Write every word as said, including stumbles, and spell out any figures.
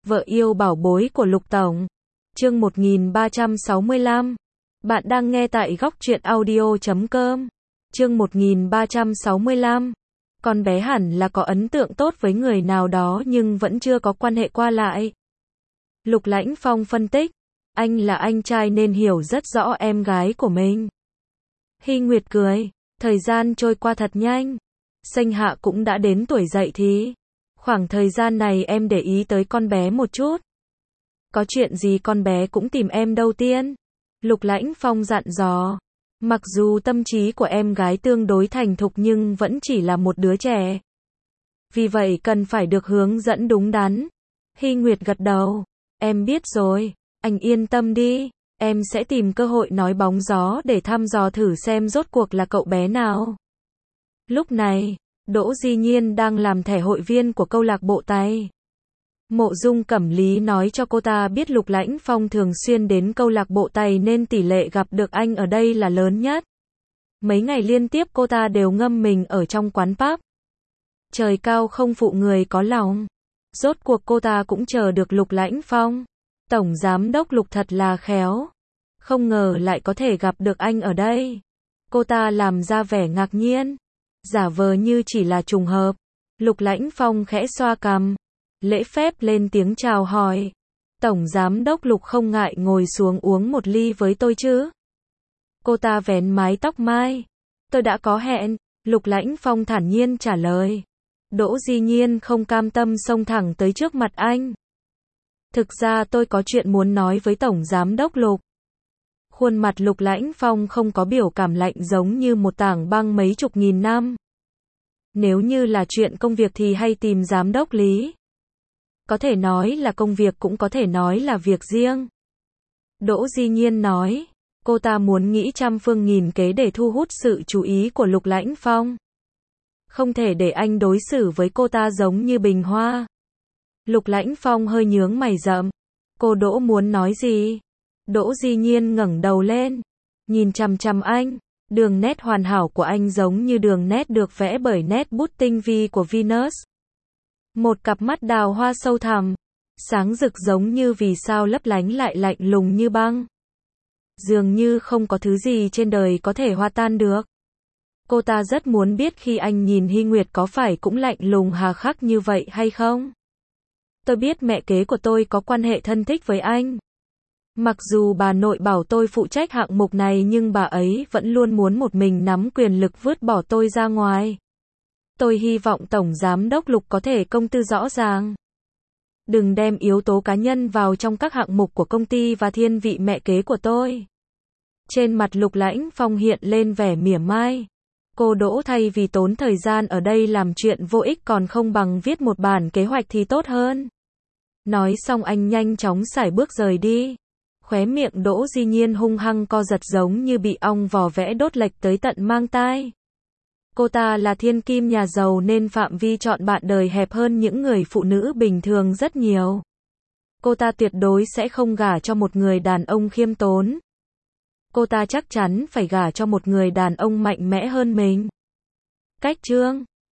Vợ yêu bảo bối của Lục Tổng. Chương một nghìn ba trăm sáu mươi lăm. Bạn đang nghe tại góc truyện audio chấm com. Chương một nghìn ba trăm sáu mươi lăm. Con bé hẳn là có ấn tượng tốt với người nào đó nhưng vẫn chưa có quan hệ qua lại. Lục Lãnh Phong phân tích, anh là anh trai nên hiểu rất rõ em gái của mình. Hy Nguyệt cười, thời gian trôi qua thật nhanh. Sinh Hạ cũng đã đến tuổi dậy thì. Khoảng thời gian này em để ý tới con bé một chút. Có chuyện gì con bé cũng tìm em đầu tiên. Lục Lãnh Phong dặn dò. Mặc dù tâm trí của em gái tương đối thành thục nhưng vẫn chỉ là một đứa trẻ. Vì vậy cần phải được hướng dẫn đúng đắn. Hy Nguyệt gật đầu. Em biết rồi, anh yên tâm đi. Em sẽ tìm cơ hội nói bóng gió để thăm dò thử xem rốt cuộc là cậu bé nào. Lúc này, Đỗ Di Nhiên đang làm thẻ hội viên của câu lạc bộ tay. Mộ Dung Cẩm Lý nói cho cô ta biết Lục Lãnh Phong thường xuyên đến câu lạc bộ tay nên tỷ lệ gặp được anh ở đây là lớn nhất. Mấy ngày liên tiếp cô ta đều ngâm mình ở trong quán pub. Trời cao không phụ người có lòng. Rốt cuộc cô ta cũng chờ được Lục Lãnh Phong. Tổng giám đốc Lục thật là khéo. Không ngờ lại có thể gặp được anh ở đây. Cô ta làm ra vẻ ngạc nhiên. Giả vờ như chỉ là trùng hợp. Lục Lãnh Phong khẽ xoa cằm. Lễ phép lên tiếng chào hỏi. Tổng giám đốc Lục không ngại ngồi xuống uống một ly với tôi chứ? Cô ta vén mái tóc mai. Tôi đã có hẹn. Lục Lãnh Phong thản nhiên trả lời. Đỗ Di Nhiên không cam tâm xông thẳng tới trước mặt anh. Thực ra tôi có chuyện muốn nói với Tổng giám đốc Lục. Khuôn mặt Lục Lãnh Phong không có biểu cảm lạnh giống như một tảng băng mấy chục nghìn năm. Nếu như là chuyện công việc thì hay tìm giám đốc Lý. Có thể nói là công việc cũng có thể nói là việc riêng. Đỗ Di Nhiên nói, cô ta muốn nghĩ trăm phương nghìn kế để thu hút sự chú ý của Lục Lãnh Phong. Không thể để anh đối xử với cô ta giống như bình hoa. Lục Lãnh Phong hơi nhướng mày rậm. Cô Đỗ muốn nói gì? Đỗ Di Nhiên ngẩng đầu lên, nhìn chằm chằm anh. Đường nét hoàn hảo của anh giống như đường nét được vẽ bởi nét bút tinh vi của Venus. Một cặp mắt đào hoa sâu thẳm, sáng rực giống như vì sao lấp lánh lại lạnh lùng như băng. Dường như không có thứ gì trên đời có thể hòa tan được. Cô ta rất muốn biết khi anh nhìn Hy Nguyệt có phải cũng lạnh lùng hà khắc như vậy hay không. Tôi biết mẹ kế của tôi có quan hệ thân thích với anh. Mặc dù bà nội bảo tôi phụ trách hạng mục này nhưng bà ấy vẫn luôn muốn một mình nắm quyền lực vứt bỏ tôi ra ngoài. Tôi hy vọng Tổng Giám đốc Lục có thể công tư rõ ràng. Đừng đem yếu tố cá nhân vào trong các hạng mục của công ty và thiên vị mẹ kế của tôi. Trên mặt Lục Lãnh Phong hiện lên vẻ mỉa mai. Cô Đỗ thay vì tốn thời gian ở đây làm chuyện vô ích còn không bằng viết một bản kế hoạch thì tốt hơn. Nói xong anh nhanh chóng sải bước rời đi. Khóe miệng Đỗ Di Nhiên hung hăng co giật giống như bị ong vò vẽ đốt lệch tới tận mang tai. Cô ta là thiên kim nhà giàu nên phạm vi chọn bạn đời hẹp hơn những người phụ nữ bình thường rất nhiều. Cô ta tuyệt đối sẽ không gả cho một người đàn ông khiêm tốn. Cô ta chắc chắn phải gả cho một người đàn ông mạnh mẽ hơn mình. Cách chương